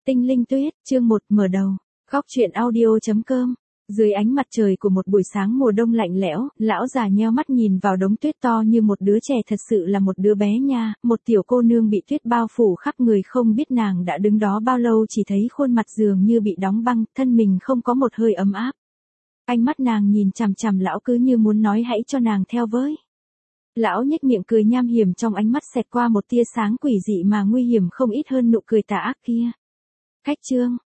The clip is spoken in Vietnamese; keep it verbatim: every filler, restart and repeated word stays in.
Tinh linh tuyết, chương một mở đầu. Góc truyện audio.com. Dưới ánh mặt trời của một buổi sáng mùa đông lạnh lẽo, lão già nheo mắt nhìn vào đống tuyết to như một đứa trẻ, thật sự là một đứa bé nha, một tiểu cô nương bị tuyết bao phủ khắp người, không biết nàng đã đứng đó bao lâu, chỉ thấy khuôn mặt dường như bị đóng băng, thân mình không có một hơi ấm áp. Ánh mắt nàng nhìn chằm chằm lão cứ như muốn nói hãy cho nàng theo với. Lão nhếch miệng cười nham hiểm, trong ánh mắt xẹt qua một tia sáng quỷ dị mà nguy hiểm không ít hơn nụ cười tà ác kia. Khách trương,